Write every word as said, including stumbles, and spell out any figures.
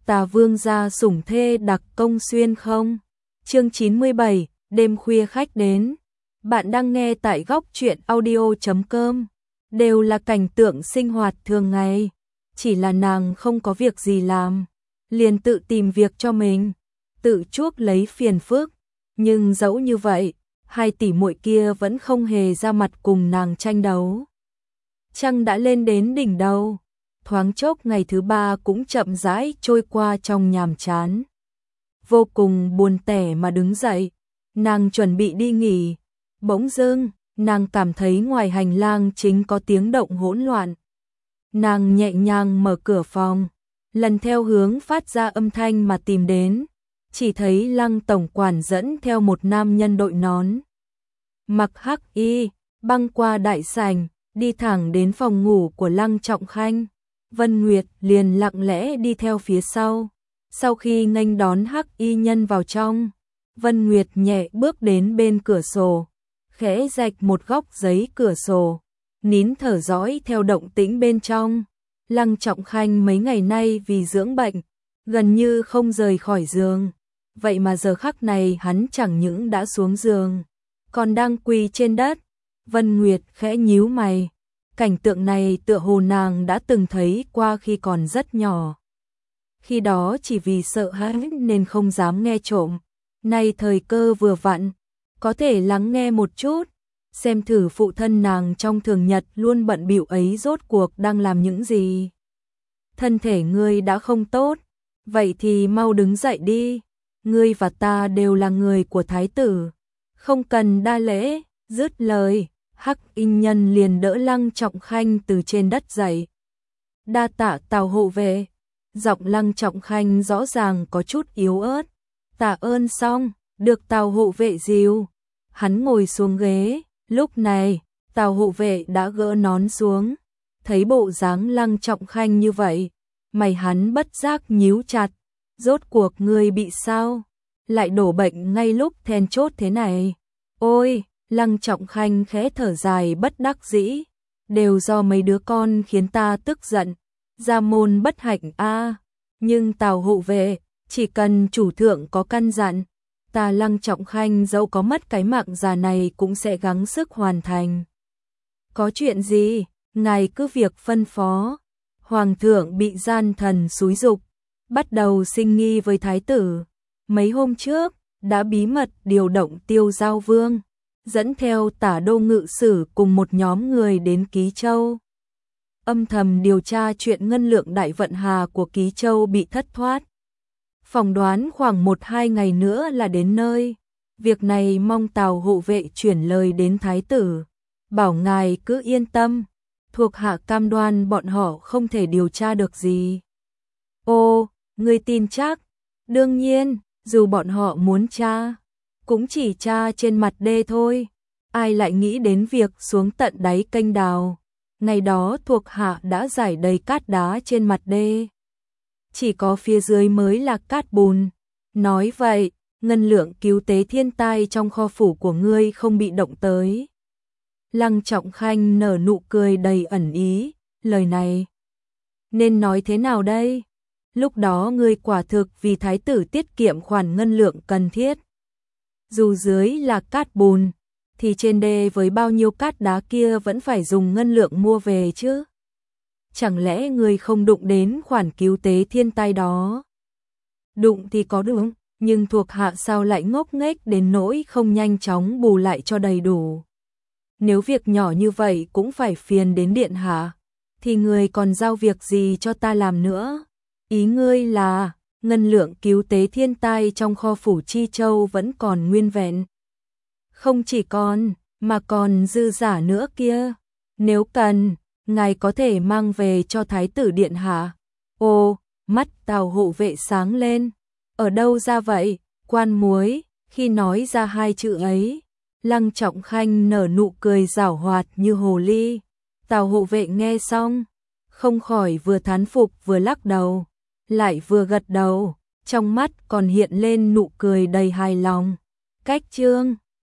Tà Vương gia sủng thê đặc công xuyên không? Chương chín mươi bảy, đêm khuya khách đến. Bạn đang nghe tại góc truyện audio chấm com. Đều là cảnh tượng sinh hoạt thường ngày, chỉ là nàng không có việc gì làm, liền tự tìm việc cho mình, tự chuốc lấy phiền phức, nhưng dẫu như vậy, hai tỷ muội kia vẫn không hề ra mặt cùng nàng tranh đấu. Trăng đã lên đến đỉnh đầu, thoáng chốc ngày thứ ba cũng chậm rãi trôi qua trong nhàm chán. Vô cùng buồn tẻ mà đứng dậy, nàng chuẩn bị đi nghỉ, bỗng dưng, nàng cảm thấy ngoài hành lang chính có tiếng động hỗn loạn. Nàng nhẹ nhàng mở cửa phòng, lần theo hướng phát ra âm thanh mà tìm đến, chỉ thấy Lăng tổng quản dẫn theo một nam nhân đội nón, mặc hắc y, băng qua đại sảnh, đi thẳng đến phòng ngủ của Lăng Trọng Khanh. Vân Nguyệt liền lặng lẽ đi theo phía sau. Sau khi nghênh đón hắc y nhân vào trong, Vân Nguyệt nhẹ bước đến bên cửa sổ, khẽ rạch một góc giấy cửa sổ, nín thở dõi theo động tĩnh bên trong. Lăng Trọng Khanh mấy ngày nay vì dưỡng bệnh, gần như không rời khỏi giường. Vậy mà giờ khắc này hắn chẳng những đã xuống giường, còn đang quỳ trên đất. Vân Nguyệt khẽ nhíu mày. Cảnh tượng này tựa hồ nàng đã từng thấy qua khi còn rất nhỏ. Khi đó chỉ vì sợ hãi nên không dám nghe trộm. Nay thời cơ vừa vặn, có thể lắng nghe một chút, xem thử phụ thân nàng trong thường nhật luôn bận bịu ấy rốt cuộc đang làm những gì. Thân thể ngươi đã không tốt, vậy thì mau đứng dậy đi. Ngươi và ta đều là người của thái tử, không cần đa lễ. Dứt lời, hắc y nhân liền đỡ Lăng Trọng Khanh từ trên đất dậy. Đa tạ Tào hộ vệ. Giọng Lăng Trọng Khanh rõ ràng có chút yếu ớt. Tạ ơn xong, được Tào hộ vệ dìu. Hắn ngồi xuống ghế, lúc này, Tào hộ vệ đã gỡ nón xuống. Thấy bộ dáng Lăng Trọng Khanh như vậy, mày hắn bất giác nhíu chặt. Rốt cuộc ngươi bị sao? Lại đổ bệnh ngay lúc then chốt thế này. Ôi! Lăng Trọng Khanh khẽ thở dài bất đắc dĩ, đều do mấy đứa con khiến ta tức giận, gia môn bất hạnh a. Nhưng Tào hộ vệ, chỉ cần chủ thượng có căn dặn, ta Lăng Trọng Khanh dẫu có mất cái mạng già này cũng sẽ gắng sức hoàn thành. Có chuyện gì, ngài cứ việc phân phó. Hoàng thượng bị gian thần xúi giục, bắt đầu sinh nghi với thái tử. Mấy hôm trước, đã bí mật điều động Tiêu Giao Vương, dẫn theo Tả Đô ngự sử cùng một nhóm người đến Ký Châu, âm thầm điều tra chuyện ngân lượng đại vận hà của Ký Châu bị thất thoát. Phỏng đoán khoảng một hai ngày nữa là đến nơi. Việc này mong Tào hộ vệ chuyển lời đến thái tử, bảo ngài cứ yên tâm, thuộc hạ cam đoan bọn họ không thể điều tra được gì. Ô, ngươi tin chắc? Đương nhiên, dù bọn họ muốn tra, cũng chỉ tra trên mặt đê thôi. Ai lại nghĩ đến việc xuống tận đáy kênh đào. Ngày đó thuộc hạ đã giải đầy cát đá trên mặt đê, chỉ có phía dưới mới là cát bùn. Nói vậy, ngân lượng cứu tế thiên tai trong kho phủ của ngươi không bị động tới. Lăng Trọng Khanh nở nụ cười đầy ẩn ý. Lời này nên nói thế nào đây? Lúc đó ngươi quả thực vì thái tử tiết kiệm khoản ngân lượng cần thiết. Dù dưới là cát bùn, thì trên đê với bao nhiêu cát đá kia vẫn phải dùng ngân lượng mua về chứ. Chẳng lẽ người không đụng đến khoản cứu tế thiên tai đó? Đụng thì có đúng, nhưng thuộc hạ sao lại ngốc nghếch đến nỗi không nhanh chóng bù lại cho đầy đủ. Nếu việc nhỏ như vậy cũng phải phiền đến điện hạ, thì người còn giao việc gì cho ta làm nữa? Ý ngươi là ngân lượng cứu tế thiên tai trong kho phủ Chi Châu vẫn còn nguyên vẹn. Không chỉ còn, mà còn dư giả nữa kia. Nếu cần, ngài có thể mang về cho thái tử điện hạ. Ô, mắt Tào hộ vệ sáng lên. Ở đâu ra vậy, quan muối? Khi nói ra hai chữ ấy, Lăng Trọng Khanh nở nụ cười giảo hoạt như hồ ly. Tào hộ vệ nghe xong, không khỏi vừa thán phục vừa lắc đầu, lại vừa gật đầu, trong mắt còn hiện lên nụ cười đầy hài lòng. Cách chương